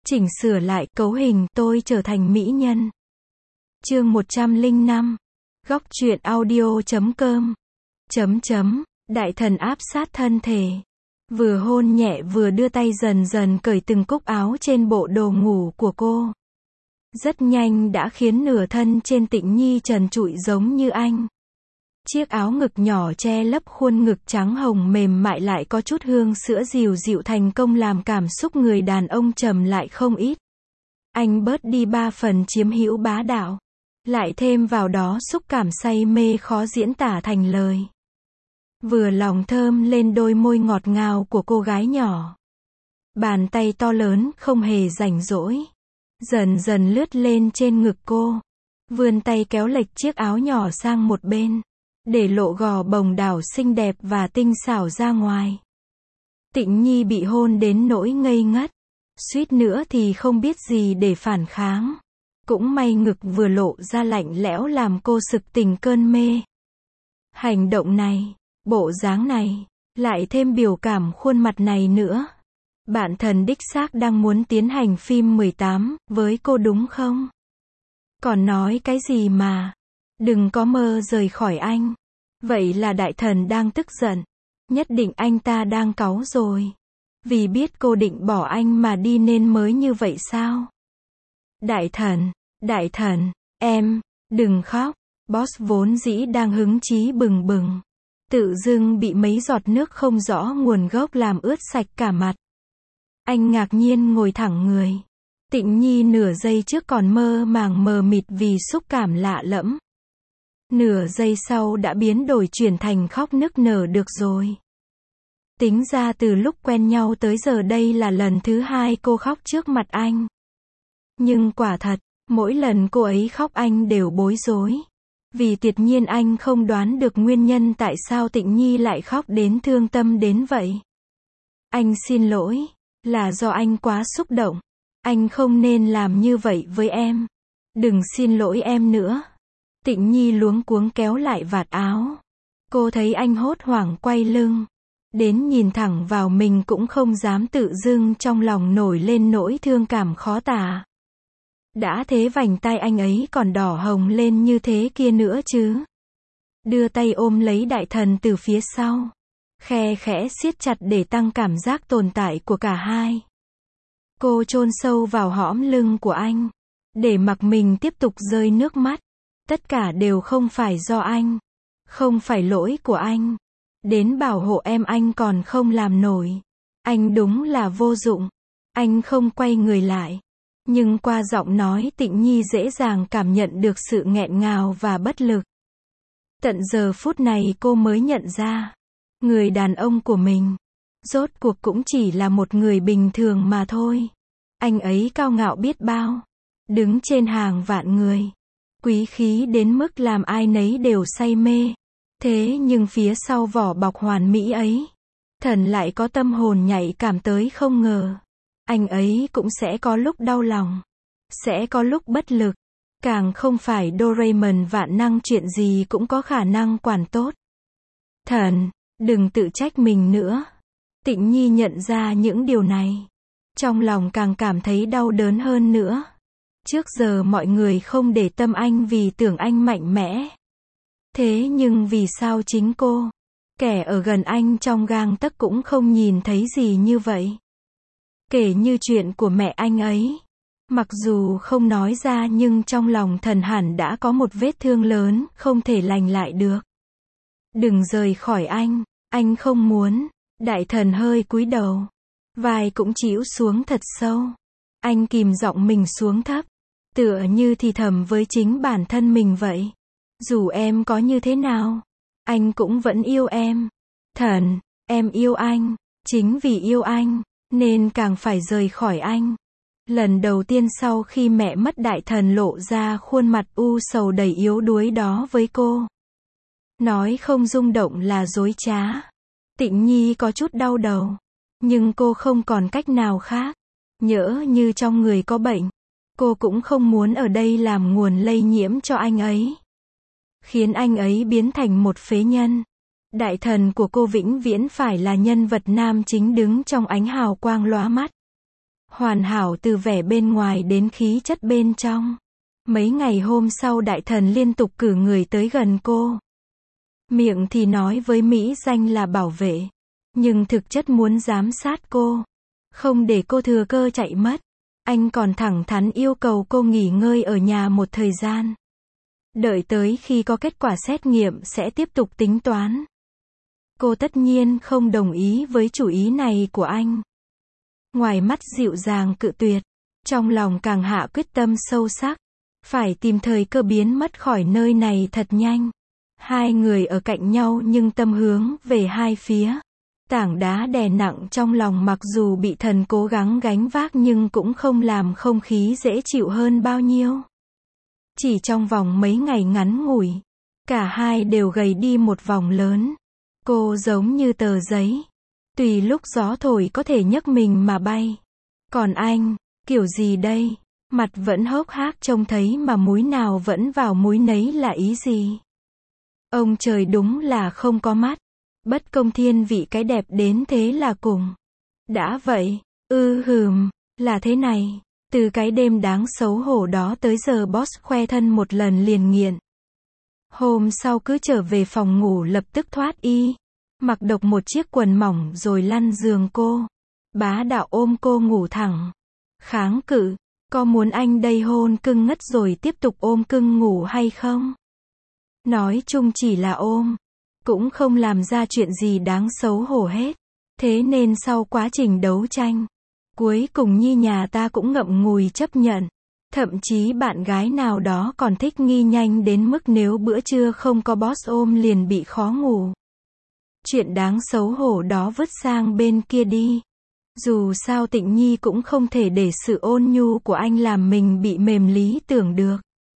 Chỉnh sửa lại cấu hình tôi trở thành mỹ nhân. Chương 105. Góc truyện audio.com. Đại thần áp sát thân thể. Vừa hôn nhẹ vừa đưa tay dần dần cởi từng cúc áo trên bộ đồ ngủ của cô. Rất nhanh đã khiến nửa thân trên Tịnh Nhi trần trụi giống như anh. Chiếc áo ngực nhỏ che lấp khuôn ngực trắng hồng mềm mại lại có chút hương sữa dịu dịu thành công làm cảm xúc người đàn ông trầm lại không ít. Anh bớt đi 3 phần chiếm hữu bá đạo. Lại thêm vào đó xúc cảm say mê khó diễn tả thành lời. Vừa lòng thơm lên đôi môi ngọt ngào của cô gái nhỏ. Bàn tay to lớn không hề rảnh rỗi. Dần dần lướt lên trên ngực cô. Vươn tay kéo lệch chiếc áo nhỏ sang một bên. Để lộ gò bồng đảo xinh đẹp và tinh xảo ra ngoài. Tịnh Nhi bị hôn đến nỗi ngây ngất. Suýt nữa thì không biết gì để phản kháng. Cũng may ngực vừa lộ ra lạnh lẽo làm cô sực tỉnh cơn mê. Hành động này, bộ dáng này, lại thêm biểu cảm khuôn mặt này nữa. Bạn thần đích xác đang muốn tiến hành phim 18 với cô đúng không? Còn nói cái gì mà? Đừng có mơ rời khỏi anh. Vậy là đại thần đang tức giận. Nhất định anh ta đang cáu rồi. Vì biết cô định bỏ anh mà đi nên mới như vậy sao? Đại thần, em, đừng khóc. Boss vốn dĩ đang hứng chí bừng bừng. Tự dưng bị mấy giọt nước không rõ nguồn gốc làm ướt sạch cả mặt. Anh ngạc nhiên ngồi thẳng người. Tịnh Nhi nửa giây trước còn mơ màng mờ mịt vì xúc cảm lạ lẫm. Nửa giây sau đã biến đổi chuyển thành khóc nức nở được rồi. Tính ra từ lúc quen nhau tới giờ đây là lần thứ 2 cô khóc trước mặt anh. Nhưng quả thật, mỗi lần cô ấy khóc anh đều bối rối. Vì tuyệt nhiên anh không đoán được nguyên nhân tại sao Tịnh Nhi lại khóc đến thương tâm đến vậy. Anh xin lỗi, là do anh quá xúc động. Anh không nên làm như vậy với em. Đừng xin lỗi em nữa. Tịnh Nhi luống cuống kéo lại vạt áo. Cô thấy anh hốt hoảng quay lưng. Đến nhìn thẳng vào mình cũng không dám tự dưng trong lòng nổi lên nỗi thương cảm khó tả. Đã thế vành tai anh ấy còn đỏ hồng lên như thế kia nữa chứ. Đưa tay ôm lấy đại thần từ phía sau. Khe khẽ siết chặt để tăng cảm giác tồn tại của cả hai. Cô chôn sâu vào hõm lưng của anh. Để mặc mình tiếp tục rơi nước mắt. Tất cả đều không phải do anh. Không phải lỗi của anh. Đến bảo hộ em anh còn không làm nổi. Anh đúng là vô dụng. Anh không quay người lại. Nhưng qua giọng nói Tịnh Nhi dễ dàng cảm nhận được sự nghẹn ngào và bất lực. Tận giờ phút này cô mới nhận ra. Người đàn ông của mình. Rốt cuộc cũng chỉ là một người bình thường mà thôi. Anh ấy cao ngạo biết bao. Đứng trên hàng vạn người. Quý khí đến mức làm ai nấy đều say mê. Thế nhưng phía sau vỏ bọc hoàn mỹ ấy. Thần lại có tâm hồn nhạy cảm tới không ngờ. Anh ấy cũng sẽ có lúc đau lòng. Sẽ có lúc bất lực. Càng không phải Doraemon vạn năng chuyện gì cũng có khả năng quản tốt. Thần, đừng tự trách mình nữa. Tịnh Nhi nhận ra những điều này. Trong lòng càng cảm thấy đau đớn hơn nữa. Trước giờ mọi người không để tâm anh vì tưởng anh mạnh mẽ. Thế nhưng vì sao chính cô, kẻ ở gần anh trong gang tấc cũng không nhìn thấy gì như vậy? Kể như chuyện của mẹ anh ấy. Mặc dù không nói ra nhưng trong lòng thần hẳn đã có một vết thương lớn, không thể lành lại được. Đừng rời khỏi anh không muốn. Đại thần hơi cúi đầu. Vai cũng chĩu xuống thật sâu. Anh kìm giọng mình xuống thấp. Tựa như thì thầm với chính bản thân mình vậy. Dù em có như thế nào, anh cũng vẫn yêu em. Thần, em yêu anh. Chính vì yêu anh, nên càng phải rời khỏi anh. Lần đầu tiên sau khi mẹ mất đại thần lộ ra khuôn mặt u sầu đầy yếu đuối đó với cô. Nói không rung động là dối trá. Tịnh Nhi có chút đau đầu. Nhưng cô không còn cách nào khác. Nhỡ như trong người có bệnh. Cô cũng không muốn ở đây làm nguồn lây nhiễm cho anh ấy. Khiến anh ấy biến thành một phế nhân. Đại thần của cô vĩnh viễn phải là nhân vật nam chính đứng trong ánh hào quang lóa mắt. Hoàn hảo từ vẻ bên ngoài đến khí chất bên trong. Mấy ngày hôm sau đại thần liên tục cử người tới gần cô. Miệng thì nói với mỹ danh là bảo vệ, nhưng thực chất muốn giám sát cô, không để cô thừa cơ chạy mất. Anh còn thẳng thắn yêu cầu cô nghỉ ngơi ở nhà một thời gian. Đợi tới khi có kết quả xét nghiệm sẽ tiếp tục tính toán. Cô tất nhiên không đồng ý với chủ ý này của anh. Ngoài mắt dịu dàng cự tuyệt, trong lòng càng hạ quyết tâm sâu sắc. Phải tìm thời cơ biến mất khỏi nơi này thật nhanh. Hai người ở cạnh nhau nhưng tâm hướng về hai phía. Tảng đá đè nặng trong lòng mặc dù bị thần cố gắng gánh vác nhưng cũng không làm không khí dễ chịu hơn bao nhiêu. Chỉ trong vòng mấy ngày ngắn ngủi, cả hai đều gầy đi một vòng lớn. Cô giống như tờ giấy, tùy lúc gió thổi có thể nhấc mình mà bay. Còn anh, kiểu gì đây? Mặt vẫn hốc hác trông thấy mà múi nào vẫn vào múi nấy là ý gì? Ông trời đúng là không có mắt. Bất công thiên vị cái đẹp đến thế là cùng. Đã vậy, là thế này. Từ cái đêm đáng xấu hổ đó tới giờ boss khoe thân một lần liền nghiện. Hôm sau cứ trở về phòng ngủ lập tức thoát y. Mặc độc một chiếc quần mỏng rồi lăn giường cô. Bá đạo ôm cô ngủ thẳng. Kháng cự, có muốn anh đây hôn cưng ngất rồi tiếp tục ôm cưng ngủ hay không? Nói chung chỉ là ôm, cũng không làm ra chuyện gì đáng xấu hổ hết. Thế nên sau quá trình đấu tranh, cuối cùng Nhi nhà ta cũng ngậm ngùi chấp nhận. Thậm chí bạn gái nào đó còn thích nghi nhanh đến mức nếu bữa trưa không có boss ôm liền bị khó ngủ. Chuyện đáng xấu hổ đó vứt sang bên kia đi. Dù sao Tịnh Nhi cũng không thể để sự ôn nhu của anh làm mình bị mềm lý tưởng được.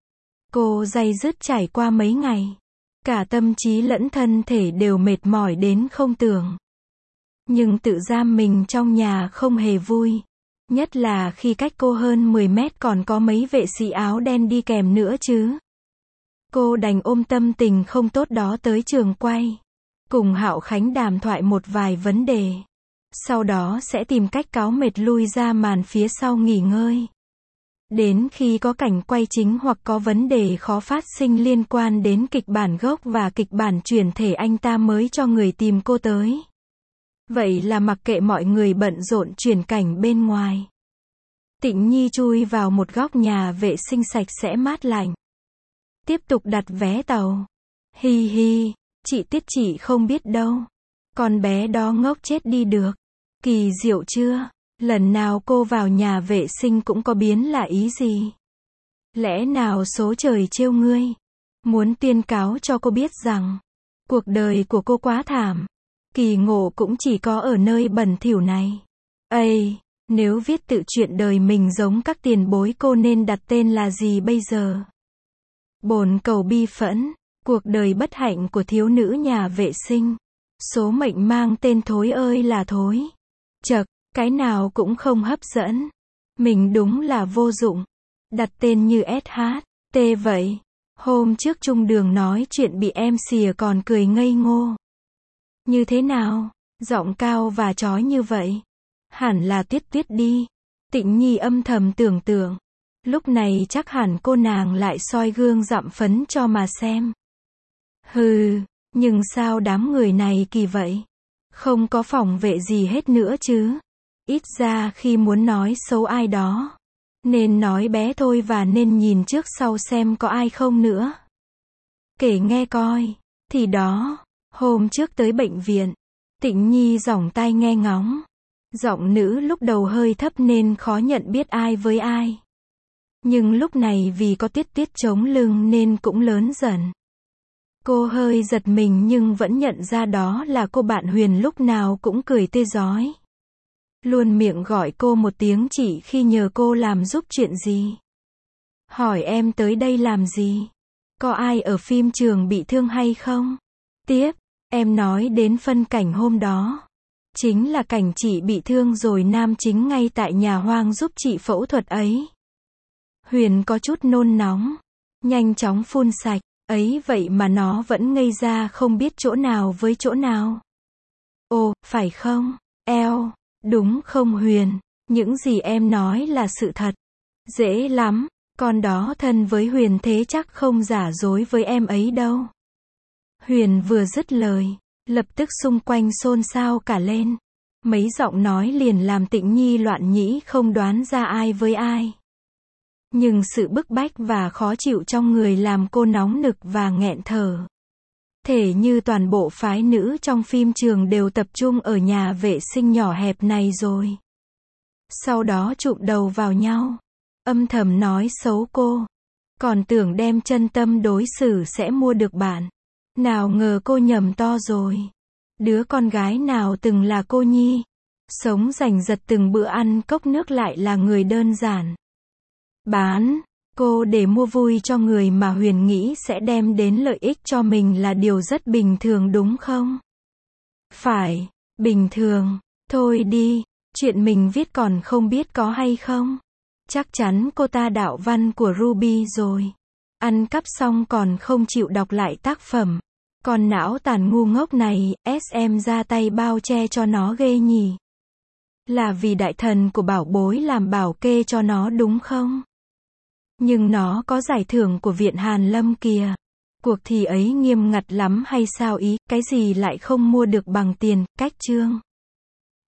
Cô day dứt trải qua mấy ngày. Cả tâm trí lẫn thân thể đều mệt mỏi đến không tưởng. Nhưng tự giam mình trong nhà không hề vui. Nhất là khi cách cô hơn 10 mét còn có mấy vệ sĩ áo đen đi kèm nữa chứ. Cô đành ôm tâm tình không tốt đó tới trường quay. Cùng Hạo Khánh đàm thoại một vài vấn đề. Sau đó sẽ tìm cách cáo mệt lui ra màn phía sau nghỉ ngơi. Đến khi có cảnh quay chính hoặc có vấn đề khó phát sinh liên quan đến kịch bản gốc và kịch bản chuyển thể anh ta mới cho người tìm cô tới. Vậy là mặc kệ mọi người bận rộn chuyển cảnh bên ngoài. Tịnh Nhi chui vào một góc nhà vệ sinh sạch sẽ mát lạnh. Tiếp tục đặt vé tàu. Hi hi, chị Tiết chị không biết đâu. Con bé đó ngốc chết đi được. Kỳ diệu chưa? Lần nào cô vào nhà vệ sinh cũng có biến là ý gì? Lẽ nào số trời trêu ngươi? Muốn tuyên cáo cho cô biết rằng, cuộc đời của cô quá thảm. Kỳ ngộ cũng chỉ có ở nơi bẩn thỉu này. Ây, nếu viết tự truyện đời mình giống các tiền bối cô nên đặt tên là gì bây giờ? Bồn cầu bi phẫn, cuộc đời bất hạnh của thiếu nữ nhà vệ sinh. Số mệnh mang tên thối ơi là thối. Chậc, cái nào cũng không hấp dẫn. Mình đúng là vô dụng. Đặt tên như SHT vậy. Hôm trước Trung Đường nói chuyện bị em xìa còn cười ngây ngô. Như thế nào? Giọng cao và chói như vậy. Hẳn là Tuyết Tuyết đi. Tịnh Nhi âm thầm tưởng tượng. Lúc này chắc hẳn cô nàng lại soi gương dặm phấn cho mà xem. Hừ, nhưng sao đám người này kỳ vậy? Không có phòng vệ gì hết nữa chứ. Ít ra khi muốn nói xấu ai đó, nên nói bé thôi và nên nhìn trước sau xem có ai không nữa. Kể nghe coi. Thì đó, hôm trước tới bệnh viện, Tịnh Nhi giỏng tai nghe ngóng. Giọng nữ lúc đầu hơi thấp nên khó nhận biết ai với ai. Nhưng lúc này vì có Tuyết Tuyết chống lưng nên cũng lớn dần. Cô hơi giật mình nhưng vẫn nhận ra đó là cô bạn Huyền lúc nào cũng cười tươi rói. Luôn miệng gọi cô một tiếng chị khi nhờ cô làm giúp chuyện gì. Hỏi em tới đây làm gì? Có ai ở phim trường bị thương hay không? Tiếp, em nói đến phân cảnh hôm đó. Chính là cảnh chị bị thương rồi nam chính ngay tại nhà hoang giúp chị phẫu thuật ấy. Huyền có chút nôn nóng. Nhanh chóng phun sạch. Ấy vậy mà nó vẫn ngây ra không biết chỗ nào với chỗ nào. Ồ, phải không? Eo, đúng không Huyền? Những gì em nói là sự thật. Dễ lắm, con đó thân với Huyền thế chắc không giả dối với em ấy đâu. Huyền vừa dứt lời, lập tức xung quanh xôn xao cả lên. Mấy giọng nói liền làm Tịnh Nhi loạn nhĩ không đoán ra ai với ai. Nhưng sự bức bách và khó chịu trong người làm cô nóng nực và nghẹn thở. Thể như toàn bộ phái nữ trong phim trường đều tập trung ở nhà vệ sinh nhỏ hẹp này rồi. Sau đó chụm đầu vào nhau, âm thầm nói xấu cô. Còn tưởng đem chân tâm đối xử sẽ mua được bạn. Nào ngờ cô nhầm to rồi. Đứa con gái nào từng là cô nhi, sống giành giật từng bữa ăn cốc nước lại là người đơn giản. Bán cô để mua vui cho người mà Huyền nghĩ sẽ đem đến lợi ích cho mình là điều rất bình thường đúng không? Phải, bình thường. Thôi đi, chuyện mình viết còn không biết có hay không? Chắc chắn cô ta đạo văn của Ruby rồi. Ăn cắp xong còn không chịu đọc lại tác phẩm. Con não tàn ngu ngốc này, SM ra tay bao che cho nó ghê nhỉ. Là vì đại thần của bảo bối làm bảo kê cho nó đúng không? Nhưng nó có giải thưởng của Viện Hàn Lâm kìa. Cuộc thi ấy nghiêm ngặt lắm hay sao ý, cái gì lại không mua được bằng tiền, cách chương.